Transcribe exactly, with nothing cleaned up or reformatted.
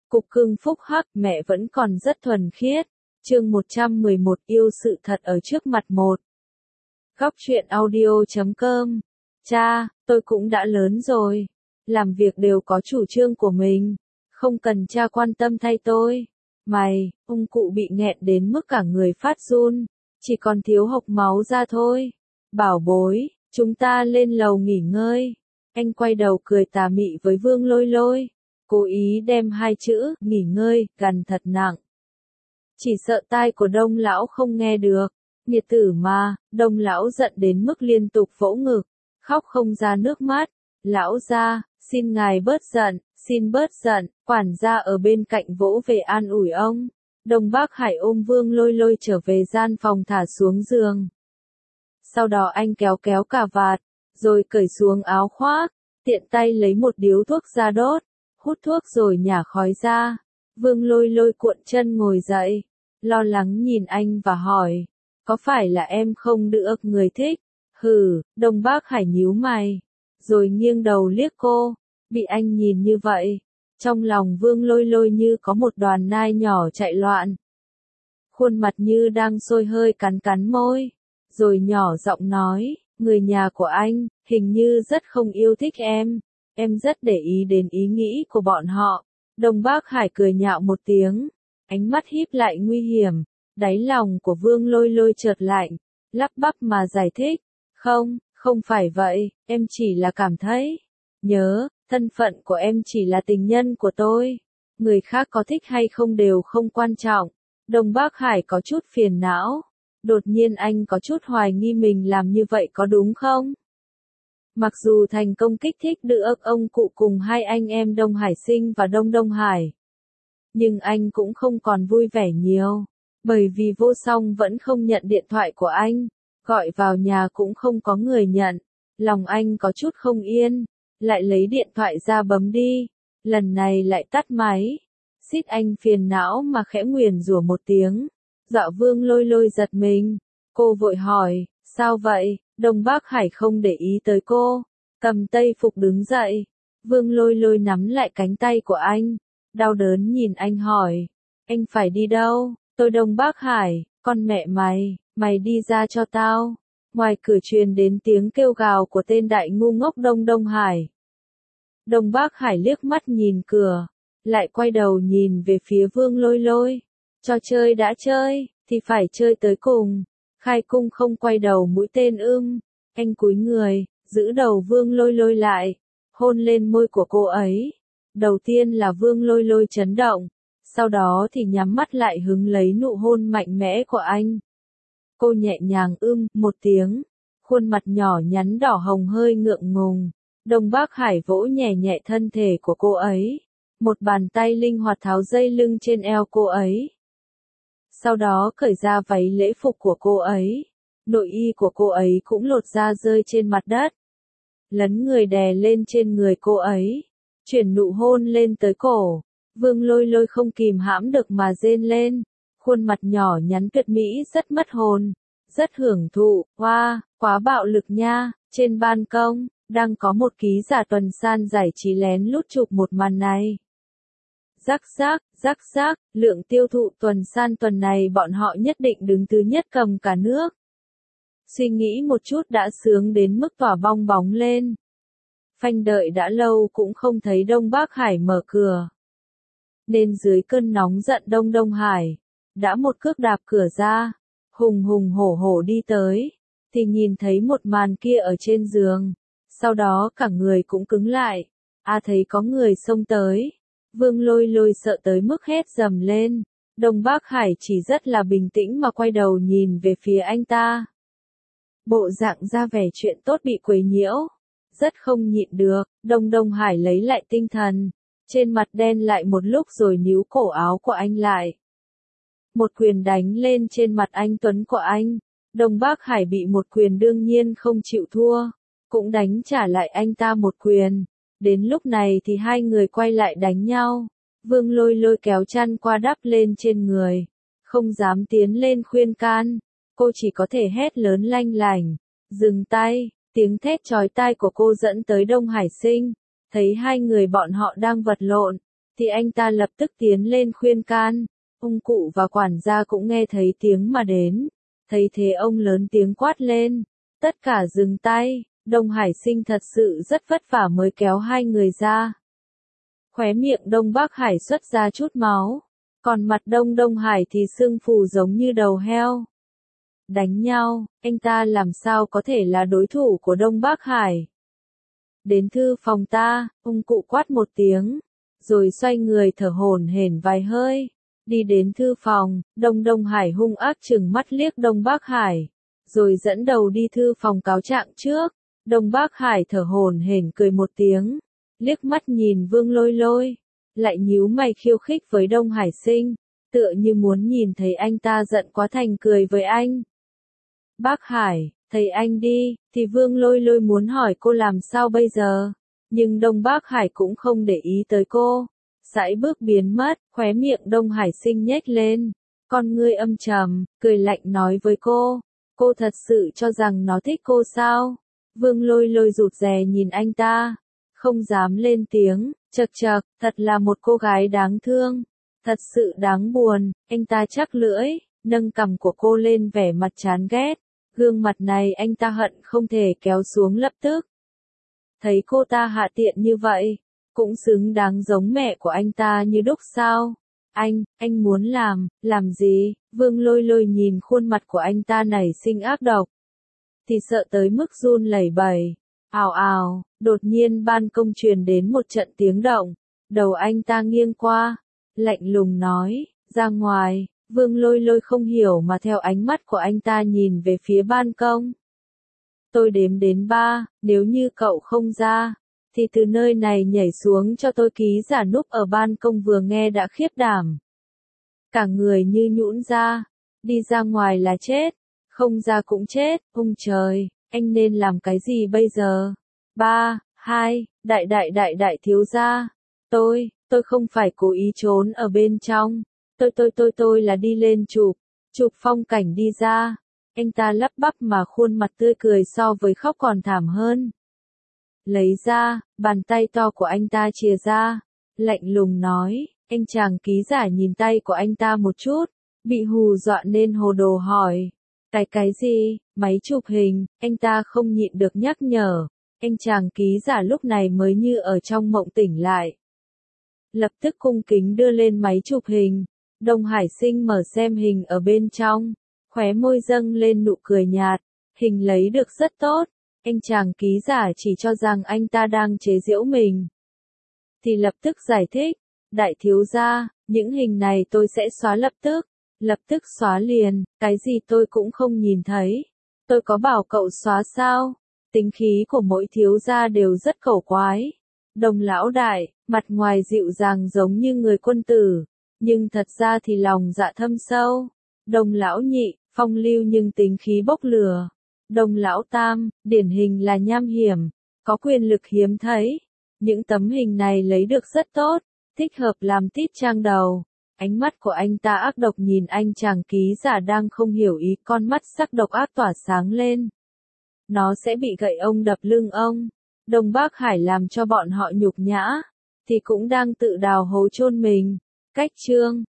Cục cưng phúc hắc, mẹ vẫn còn rất thuần khiết. Chương một trăm mười một yêu sự thật ở trước mặt một. Góc truyện audio chấm com. Cha, tôi cũng đã lớn rồi. Làm việc đều có chủ trương của mình. Không cần cha quan tâm thay tôi. Mày, ông cụ bị nghẹn đến mức cả người phát run. Chỉ còn thiếu hộc máu ra thôi. Bảo bối, chúng ta lên lầu nghỉ ngơi. Anh quay đầu cười tà mị với Vương Lôi Lôi. Cố ý đem hai chữ, nghỉ ngơi, gằn thật nặng. Chỉ sợ tai của Đông lão không nghe được. Nghiệt tử mà, Đông lão giận đến mức liên tục vỗ ngực, khóc không ra nước mắt. Lão gia, xin ngài bớt giận, xin bớt giận. Quản gia ở bên cạnh vỗ về an ủi ông. Đông Bác Hải ôm Vương Lôi Lôi trở về gian phòng thả xuống giường. Sau đó anh kéo kéo cà vạt, rồi cởi xuống áo khoác, tiện tay lấy một điếu thuốc ra đốt, hút thuốc rồi nhả khói ra. Vương Lôi Lôi cuộn chân ngồi dậy, lo lắng nhìn anh và hỏi, có phải là em không được người thích? Hừ, Đông Bác Hải nhíu mày, rồi nghiêng đầu liếc cô. Bị anh nhìn như vậy, trong lòng Vương Lôi Lôi như có một đoàn nai nhỏ chạy loạn. Khuôn mặt như đang sôi hơi cắn cắn môi, rồi nhỏ giọng nói, người nhà của anh, hình như rất không yêu thích em. Em rất để ý đến ý nghĩ của bọn họ. Đông Bác Hải cười nhạo một tiếng, ánh mắt híp lại nguy hiểm. Đáy lòng của Vương Lôi Lôi chợt lạnh, lắp bắp mà giải thích, không, không phải vậy, em chỉ là cảm thấy. Nhớ, thân phận của em chỉ là tình nhân của tôi. Người khác có thích hay không đều không quan trọng. Đông Bác Hải có chút phiền não. Đột nhiên anh có chút hoài nghi mình làm như vậy có đúng không? Mặc dù thành công kích thích được ông cụ cùng hai anh em Đông Hải Sinh và Đông Đông Hải, nhưng anh cũng không còn vui vẻ nhiều, bởi vì Vô Song vẫn không nhận điện thoại của anh, gọi vào nhà cũng không có người nhận, lòng anh có chút không yên, lại lấy điện thoại ra bấm đi, lần này lại tắt máy, xít anh phiền não mà khẽ nguyền rủa một tiếng, dọa Vương Lôi Lôi giật mình, cô vội hỏi, sao vậy? Đông Bác Hải không để ý tới cô, cầm tây phục đứng dậy. Vương Lôi Lôi nắm lại cánh tay của anh, đau đớn nhìn anh hỏi, anh phải đi đâu? Tôi Đông Bác Hải, con mẹ mày, mày đi ra cho tao. Ngoài cửa truyền đến tiếng kêu gào của tên đại ngu ngốc Đông Đông Hải. Đông Bác Hải liếc mắt nhìn cửa, lại quay đầu nhìn về phía Vương Lôi Lôi. Trò chơi đã chơi, thì phải chơi tới cùng. Khai cung không quay đầu mũi tên ưng. Anh cúi người, giữ đầu Vương Lôi Lôi lại, hôn lên môi của cô ấy. Đầu tiên là Vương Lôi Lôi chấn động, sau đó thì nhắm mắt lại hứng lấy nụ hôn mạnh mẽ của anh. Cô nhẹ nhàng ưm một tiếng, khuôn mặt nhỏ nhắn đỏ hồng hơi ngượng ngùng. Đông Bác Hải vỗ nhẹ nhẹ thân thể của cô ấy, một bàn tay linh hoạt tháo dây lưng trên eo cô ấy. Sau đó cởi ra váy lễ phục của cô ấy, nội y của cô ấy cũng lột ra rơi trên mặt đất. Lấn người đè lên trên người cô ấy, chuyển nụ hôn lên tới cổ. Vương Lôi Lôi không kìm hãm được mà rên lên, khuôn mặt nhỏ nhắn tuyệt mỹ rất mất hồn, rất hưởng thụ. Wow, quá bạo lực nha. Trên ban công, đang có một ký giả tuần san giải trí lén lút chụp một màn này. Rắc rắc, rắc rắc, lượng tiêu thụ tuần san tuần này bọn họ nhất định đứng thứ nhất cầm cả nước. Suy nghĩ một chút đã sướng đến mức tỏa bong bóng lên. Phanh đợi đã lâu cũng không thấy Đông Bác Hải mở cửa. Nên dưới cơn nóng giận Đông Đông Hải, đã một cước đạp cửa ra, hùng hùng hổ hổ đi tới, thì nhìn thấy một màn kia ở trên giường. Sau đó cả người cũng cứng lại, à thấy có người xông tới. Vương Lôi Lôi sợ tới mức hét dầm lên. Đông Bác Hải chỉ rất là bình tĩnh mà quay đầu nhìn về phía anh ta. Bộ dạng ra vẻ chuyện tốt bị quấy nhiễu. Rất không nhịn được, Đông Đông Hải lấy lại tinh thần. Trên mặt đen lại một lúc rồi níu cổ áo của anh lại. Một quyền đánh lên trên mặt anh tuấn của anh. Đông Bác Hải bị một quyền đương nhiên không chịu thua. Cũng đánh trả lại anh ta một quyền. Đến lúc này thì hai người quay lại đánh nhau. Vương Lôi Lôi kéo chăn qua đắp lên trên người. Không dám tiến lên khuyên can. Cô chỉ có thể hét lớn lanh lảnh. Dừng tay. Tiếng thét chói tai của cô dẫn tới Đông Hải Sinh. Thấy hai người bọn họ đang vật lộn. thì anh ta lập tức tiến lên khuyên can. Ông cụ và quản gia cũng nghe thấy tiếng mà đến. Thấy thế ông lớn tiếng quát lên. Tất cả dừng tay, Đông Hải Sinh thật sự rất vất vả mới kéo hai người ra. Khóe miệng Đông Bắc Hải xuất ra chút máu, còn mặt Đông Đông Hải thì sưng phù giống như đầu heo. Đánh nhau, anh ta làm sao có thể là đối thủ của Đông Bắc Hải. Đến thư phòng ta, ông cụ quát một tiếng, rồi xoay người thở hổn hển vài hơi. Đi đến thư phòng, Đông Đông Hải hung ác trừng mắt liếc Đông Bắc Hải, rồi dẫn đầu đi thư phòng cáo trạng trước. Đông Bắc Hải thở hổn hển cười một tiếng, liếc mắt nhìn Vương Lôi Lôi, lại nhíu mày khiêu khích với Đông Hải Sinh, tựa như muốn nhìn thấy anh ta giận quá thành cười với anh. Bác Hải, thấy anh đi, thì Vương Lôi Lôi muốn hỏi cô làm sao bây giờ, nhưng Đông Bắc Hải cũng không để ý tới cô. Sải bước biến mất, khóe miệng Đông Hải Sinh nhếch lên, con ngươi âm trầm, cười lạnh nói với cô, cô thật sự cho rằng nó thích cô sao? Vương Lôi Lôi rụt rè nhìn anh ta, không dám lên tiếng, chậc chậc, thật là một cô gái đáng thương, thật sự đáng buồn. Anh ta chắc lưỡi, nâng cằm của cô lên vẻ mặt chán ghét, gương mặt này anh ta hận không thể kéo xuống lập tức. Thấy cô ta hạ tiện như vậy, cũng xứng đáng giống mẹ của anh ta như đúc sao? Anh, anh muốn làm, làm gì? Vương Lôi Lôi nhìn khuôn mặt của anh ta nảy sinh ác độc, thì sợ tới mức run lẩy bẩy. Ào ào, đột nhiên ban công truyền đến một trận tiếng động, đầu anh ta nghiêng qua, lạnh lùng nói, ra ngoài. Vương Lôi Lôi không hiểu mà theo ánh mắt của anh ta nhìn về phía ban công. Tôi đếm đến ba, nếu như cậu không ra, thì từ nơi này nhảy xuống cho tôi. Ký giả núp ở ban công vừa nghe đã khiếp đảm, cả người như nhũn ra, đi ra ngoài là chết, không ra cũng chết. Ông trời, anh nên làm cái gì bây giờ? Ba, hai, đại đại đại đại thiếu gia, tôi, tôi không phải cố ý trốn ở bên trong, tôi tôi tôi tôi là đi lên chụp, chụp phong cảnh đi ra. Anh ta lắp bắp mà khuôn mặt tươi cười so với khóc còn thảm hơn. Lấy ra, bàn tay to của anh ta chìa ra, lạnh lùng nói, anh chàng ký giả nhìn tay của anh ta một chút, bị hù dọa nên hồ đồ hỏi, cái cái gì, máy chụp hình. Anh ta không nhịn được nhắc nhở, anh chàng ký giả lúc này mới như ở trong mộng tỉnh lại. Lập tức cung kính đưa lên máy chụp hình, Đông Hải Sinh mở xem hình ở bên trong, khóe môi dâng lên nụ cười nhạt, hình lấy được rất tốt. Anh chàng ký giả chỉ cho rằng anh ta đang chế giễu mình, thì lập tức giải thích, đại thiếu gia, những hình này tôi sẽ xóa lập tức, lập tức xóa liền, cái gì tôi cũng không nhìn thấy, tôi có bảo cậu xóa sao? Tính khí của mỗi thiếu gia đều rất cẩu quái. Đồng lão đại, mặt ngoài dịu dàng giống như người quân tử, nhưng thật ra thì lòng dạ thâm sâu. Đồng lão nhị, phong lưu nhưng tính khí bốc lửa. Đồng lão tam, điển hình là nham hiểm, có quyền lực hiếm thấy. Những tấm hình này lấy được rất tốt, thích hợp làm tít trang đầu. Ánh mắt của anh ta ác độc nhìn anh chàng ký giả đang không hiểu ý, con mắt sắc độc ác tỏa sáng lên. Nó sẽ bị gậy ông đập lưng ông. Đông Bắc Hải làm cho bọn họ nhục nhã, thì cũng đang tự đào hố chôn mình. Cách chương